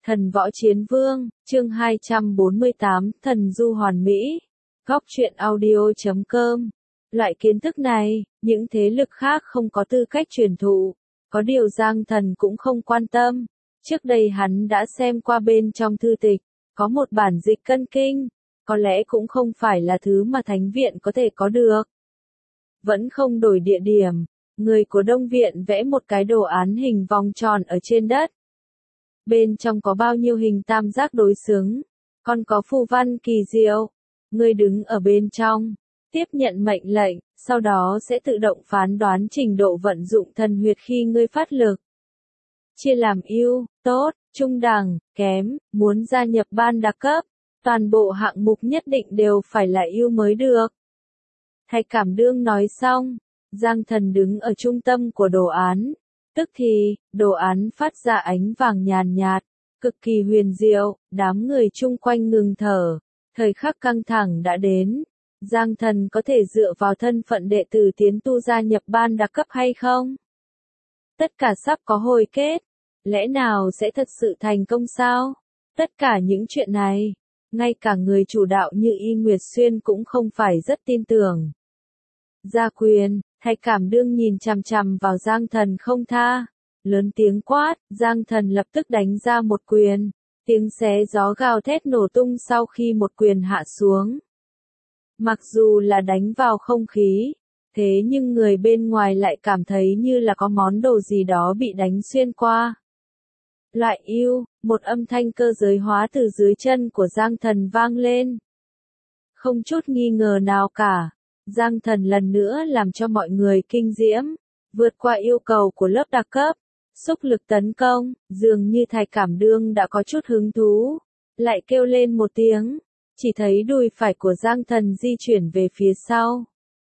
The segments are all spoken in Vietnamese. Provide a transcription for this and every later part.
Thần võ chiến vương, chương 248, thần du hoàn mỹ. Góc truyện audio.com. Loại kiến thức này, những thế lực khác không có tư cách truyền thụ. Có điều Giang Thần cũng không quan tâm. Trước đây hắn đã xem qua bên trong thư tịch, có một bản dịch cân kinh. Có lẽ cũng không phải là thứ mà Thánh viện có thể có được. Vẫn không đổi địa điểm, người của Đông viện vẽ một cái đồ án hình vòng tròn ở trên đất. Bên trong có bao nhiêu hình tam giác đối xứng, còn có phù văn kỳ diệu. Ngươi đứng ở bên trong, tiếp nhận mệnh lệnh, sau đó sẽ tự động phán đoán trình độ vận dụng thần huyệt khi ngươi phát lực. Chia làm ưu, tốt, trung đẳng, kém, muốn gia nhập ban đặc cấp, toàn bộ hạng mục nhất định đều phải là ưu mới được. Thầy Cảm Đương nói xong, Giang Thần đứng ở trung tâm của đồ án. Tức thì, đồ án phát ra ánh vàng nhàn nhạt, cực kỳ huyền diệu, đám người chung quanh ngừng thở. Thời khắc căng thẳng đã đến. Giang Thần có thể dựa vào thân phận đệ tử tiến tu gia nhập ban đặc cấp hay không? Tất cả sắp có hồi kết. Lẽ nào sẽ thật sự thành công sao? Tất cả những chuyện này, ngay cả người chủ đạo như Y Nguyệt Xuyên cũng không phải rất tin tưởng. Gia quyền, Thầy Cảm Đương nhìn chằm chằm vào Giang Thần không tha. Lớn tiếng quát, Giang Thần lập tức đánh ra một quyền. Tiếng xé gió gào thét nổ tung sau khi một quyền hạ xuống. Mặc dù là đánh vào không khí, thế nhưng người bên ngoài lại cảm thấy như là có món đồ gì đó bị đánh xuyên qua. Loại yêu, một âm thanh cơ giới hóa từ dưới chân của Giang Thần vang lên. Không chút nghi ngờ nào cả. Giang Thần lần nữa làm cho mọi người kinh diễm, vượt qua yêu cầu của lớp đặc cấp, xúc lực tấn công, dường như Thầy Cảm Đương đã có chút hứng thú, lại kêu lên một tiếng, chỉ thấy đùi phải của Giang Thần di chuyển về phía sau.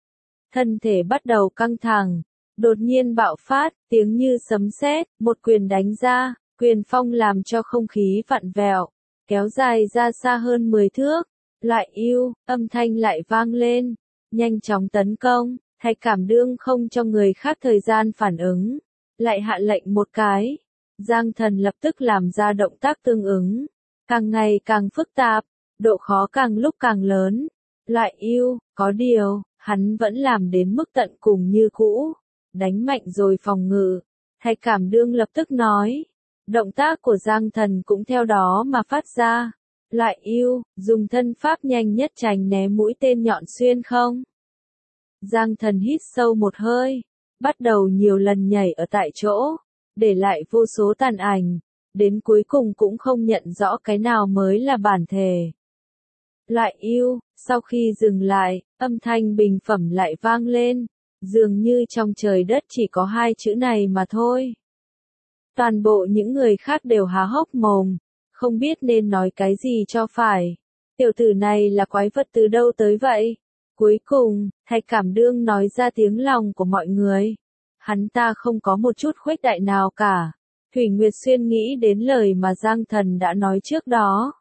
Thân thể bắt đầu căng thẳng, đột nhiên bạo phát, tiếng như sấm sét, một quyền đánh ra, quyền phong làm cho không khí vặn vẹo, kéo dài ra xa hơn 10 thước, lại yêu, âm thanh lại vang lên. Nhanh chóng tấn công, Thầy Cảm Đương không cho người khác thời gian phản ứng, lại hạ lệnh một cái. Giang Thần lập tức làm ra động tác tương ứng, càng ngày càng phức tạp, độ khó càng lúc càng lớn. Loại yêu, có điều, hắn vẫn làm đến mức tận cùng như cũ, đánh mạnh rồi phòng ngự. Thầy Cảm Đương lập tức nói, động tác của Giang Thần cũng theo đó mà phát ra. Loại yêu, dùng thân pháp nhanh nhất tránh né mũi tên nhọn xuyên không. Giang Thần hít sâu một hơi, bắt đầu nhiều lần nhảy ở tại chỗ, để lại vô số tàn ảnh, đến cuối cùng cũng không nhận rõ cái nào mới là bản thể. Loại yêu, sau khi dừng lại, âm thanh bình phẩm lại vang lên, dường như trong trời đất chỉ có hai chữ này mà thôi. Toàn bộ những người khác đều há hốc mồm, không biết nên nói cái gì cho phải. Tiểu tử này là quái vật từ đâu tới vậy? Cuối cùng, Thầy Cảm Đương nói ra tiếng lòng của mọi người. Hắn ta không có một chút khuếch đại nào cả. Thủy Nguyệt Xuyên nghĩ đến lời mà Giang Thần đã nói trước đó.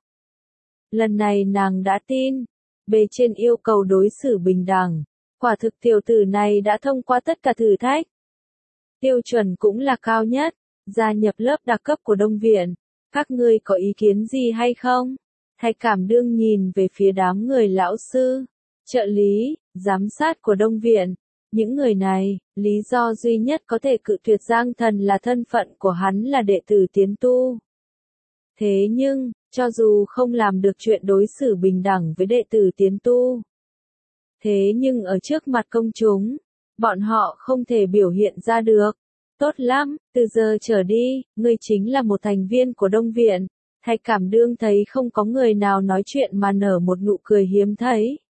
Lần này nàng đã tin. Bề trên yêu cầu đối xử bình đẳng. Quả thực tiểu tử này đã thông qua tất cả thử thách. Tiêu chuẩn cũng là cao nhất. Gia nhập lớp đặc cấp của Đông viện. Các ngươi có ý kiến gì hay không? Thầy Cảm Đương nhìn về phía đám người lão sư, trợ lý, giám sát của Đông viện. Những người này, lý do duy nhất có thể cự tuyệt Giang Thần là thân phận của hắn là đệ tử tiến tu. Thế nhưng, cho dù không làm được chuyện đối xử bình đẳng với đệ tử tiến tu, thế nhưng ở trước mặt công chúng, bọn họ không thể biểu hiện ra được. Tốt lắm, từ giờ trở đi, ngươi chính là một thành viên của Đông viện. Thầy Cảm Đương thấy không có người nào nói chuyện mà nở một nụ cười hiếm thấy.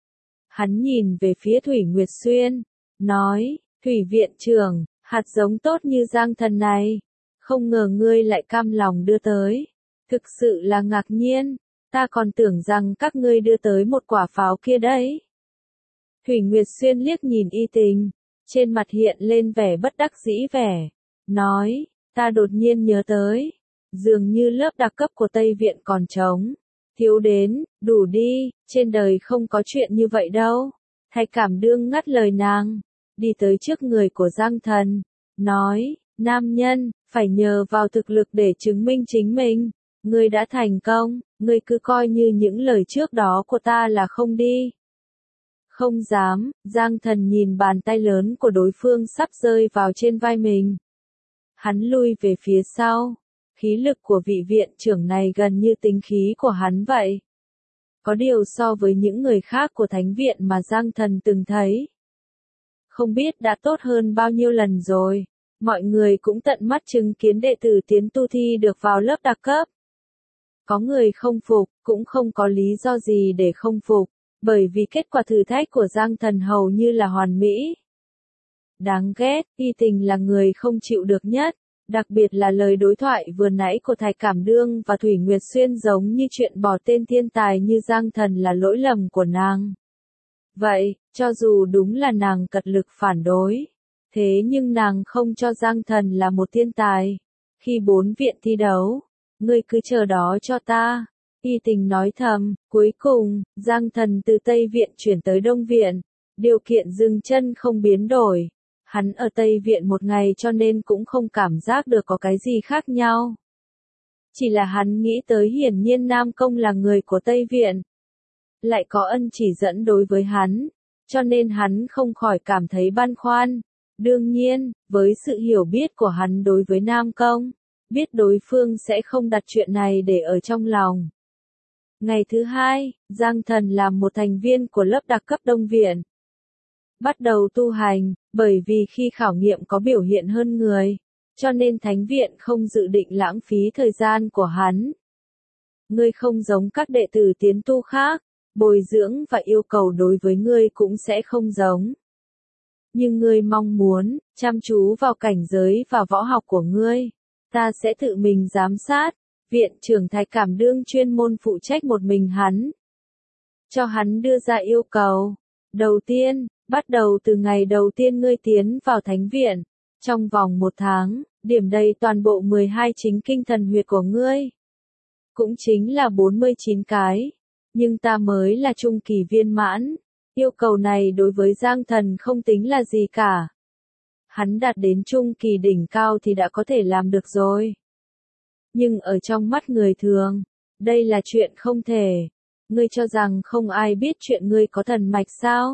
Hắn nhìn về phía Thủy Nguyệt Xuyên, nói, Thủy viện trưởng, hạt giống tốt như Giang Thần này, không ngờ ngươi lại cam lòng đưa tới. Thực sự là ngạc nhiên, ta còn tưởng rằng các ngươi đưa tới một quả pháo kia đấy. Thủy Nguyệt Xuyên liếc nhìn Y Tình, trên mặt hiện lên vẻ bất đắc dĩ vẻ, nói, ta đột nhiên nhớ tới, dường như lớp đặc cấp của Tây viện còn trống. Thiếu đến, đủ đi, trên đời không có chuyện như vậy đâu. Thầy Cảm Đương ngắt lời nàng, đi tới trước người của Giang Thần, nói, nam nhân, phải nhờ vào thực lực để chứng minh chính mình. Ngươi đã thành công, ngươi cứ coi như những lời trước đó của ta là không đi. Không dám, Giang Thần nhìn bàn tay lớn của đối phương sắp rơi vào trên vai mình. Hắn lui về phía sau. Khí lực của vị viện trưởng này gần như tính khí của hắn vậy. Có điều so với những người khác của thánh viện mà Giang Thần từng thấy, không biết đã tốt hơn bao nhiêu lần rồi. Mọi người cũng tận mắt chứng kiến đệ tử tiến tu thi được vào lớp đặc cấp. Có người không phục, cũng không có lý do gì để không phục, bởi vì kết quả thử thách của Giang Thần hầu như là hoàn mỹ. Đáng ghét, Y Tình là người không chịu được nhất, đặc biệt là lời đối thoại vừa nãy của Thạch Cảm Đương và Thủy Nguyệt Xuyên giống như chuyện bỏ tên thiên tài như Giang Thần là lỗi lầm của nàng. Vậy, cho dù đúng là nàng cật lực phản đối, thế nhưng nàng không cho Giang Thần là một thiên tài. Khi 4 viện thi đấu, ngươi cứ chờ đó cho ta. Y Tình nói thầm, cuối cùng, Giang Thần từ Tây Viện chuyển tới Đông Viện. Điều kiện dừng chân không biến đổi. Hắn ở Tây Viện một ngày cho nên cũng không cảm giác được có cái gì khác nhau. Chỉ là hắn nghĩ tới hiển nhiên Nam Công là người của Tây Viện. Lại có ân chỉ dẫn đối với hắn, cho nên hắn không khỏi cảm thấy băn khoăn. Đương nhiên, với sự hiểu biết của hắn đối với Nam Công, biết đối phương sẽ không đặt chuyện này để ở trong lòng. Ngày thứ 2, Giang Thần làm một thành viên của lớp đặc cấp Đông Viện. Bắt đầu tu hành, bởi vì khi khảo nghiệm có biểu hiện hơn người, cho nên thánh viện không dự định lãng phí thời gian của hắn. Ngươi không giống các đệ tử tiến tu khác, bồi dưỡng và yêu cầu đối với ngươi cũng sẽ không giống. Nhưng ngươi mong muốn, chăm chú vào cảnh giới và võ học của ngươi, ta sẽ tự mình giám sát. Viện trưởng Thạch Cảm Đương chuyên môn phụ trách một mình hắn. Cho hắn đưa ra yêu cầu. Đầu tiên, bắt đầu từ ngày đầu tiên ngươi tiến vào thánh viện, trong vòng 1 tháng, điểm đầy toàn bộ 12 chính kinh thần huyệt của ngươi. Cũng chính là 49 cái. Nhưng ta mới là trung kỳ viên mãn. Yêu cầu này đối với Giang Thần không tính là gì cả. Hắn đạt đến trung kỳ đỉnh cao thì đã có thể làm được rồi. Nhưng ở trong mắt người thường, đây là chuyện không thể. Ngươi cho rằng không ai biết chuyện ngươi có thần mạch sao?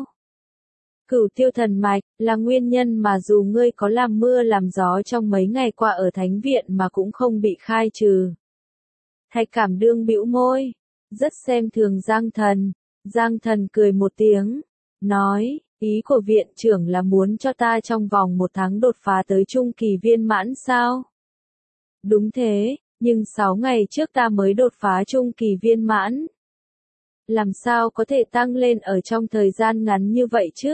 Cửu tiêu thần mạch là nguyên nhân mà dù ngươi có làm mưa làm gió trong mấy ngày qua ở thánh viện mà cũng không bị khai trừ. Thạch Cảm Đương bĩu môi, rất xem thường Giang Thần. Giang Thần cười một tiếng, nói, ý của viện trưởng là muốn cho ta trong vòng 1 tháng đột phá tới trung kỳ viên mãn sao? Đúng thế, nhưng 6 ngày trước ta mới đột phá trung kỳ viên mãn. Làm sao có thể tăng lên ở trong thời gian ngắn như vậy chứ?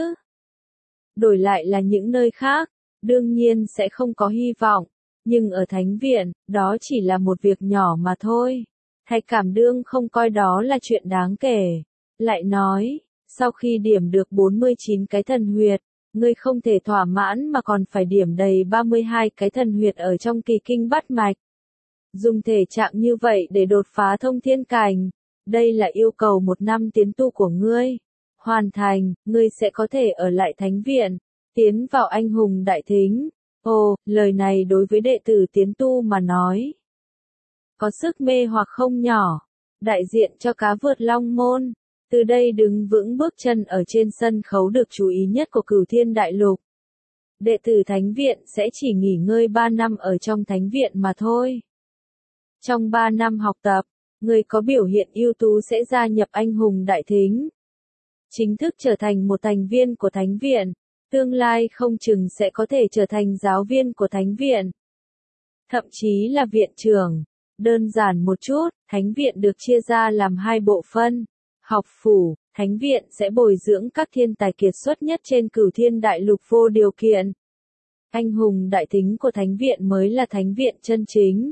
Đổi lại là những nơi khác, đương nhiên sẽ không có hy vọng, nhưng ở thánh viện, đó chỉ là một việc nhỏ mà thôi. Thạch Cảm Đương không coi đó là chuyện đáng kể. Lại nói, sau khi điểm được 49 cái thần huyệt, ngươi không thể thỏa mãn mà còn phải điểm đầy 32 cái thần huyệt ở trong kỳ kinh bát mạch. Dùng thể trạng như vậy để đột phá thông thiên cảnh, đây là yêu cầu 1 năm tiến tu của ngươi. Hoàn thành, ngươi sẽ có thể ở lại thánh viện, tiến vào anh hùng đại thính. Ồ, lời này đối với đệ tử tiến tu mà nói, có sức mê hoặc không nhỏ. Đại diện cho cá vượt long môn, từ đây đứng vững bước chân ở trên sân khấu được chú ý nhất của Cửu Thiên Đại Lục. Đệ tử thánh viện sẽ chỉ nghỉ ngơi 3 năm ở trong thánh viện mà thôi. Trong 3 năm học tập, người có biểu hiện ưu tú sẽ gia nhập anh hùng đại thính. Chính thức trở thành một thành viên của thánh viện, tương lai không chừng sẽ có thể trở thành giáo viên của thánh viện. Thậm chí là viện trưởng. Đơn giản một chút, thánh viện được chia ra làm 2 bộ phân. Học phủ, thánh viện sẽ bồi dưỡng các thiên tài kiệt xuất nhất trên Cửu Thiên Đại Lục vô điều kiện. Anh hùng đại thính của thánh viện mới là thánh viện chân chính.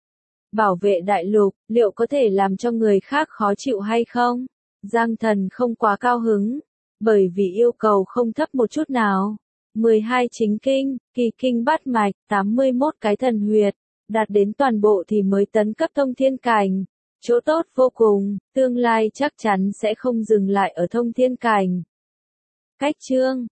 Bảo vệ đại lục, liệu có thể làm cho người khác khó chịu hay không? Giang Thần không quá cao hứng, bởi vì yêu cầu không thấp một chút nào. 12 chính kinh, kỳ kinh bát mạch, 81 cái thần huyệt, đạt đến toàn bộ thì mới tấn cấp thông thiên cảnh. Chỗ tốt vô cùng, tương lai chắc chắn sẽ không dừng lại ở thông thiên cảnh. Cách chương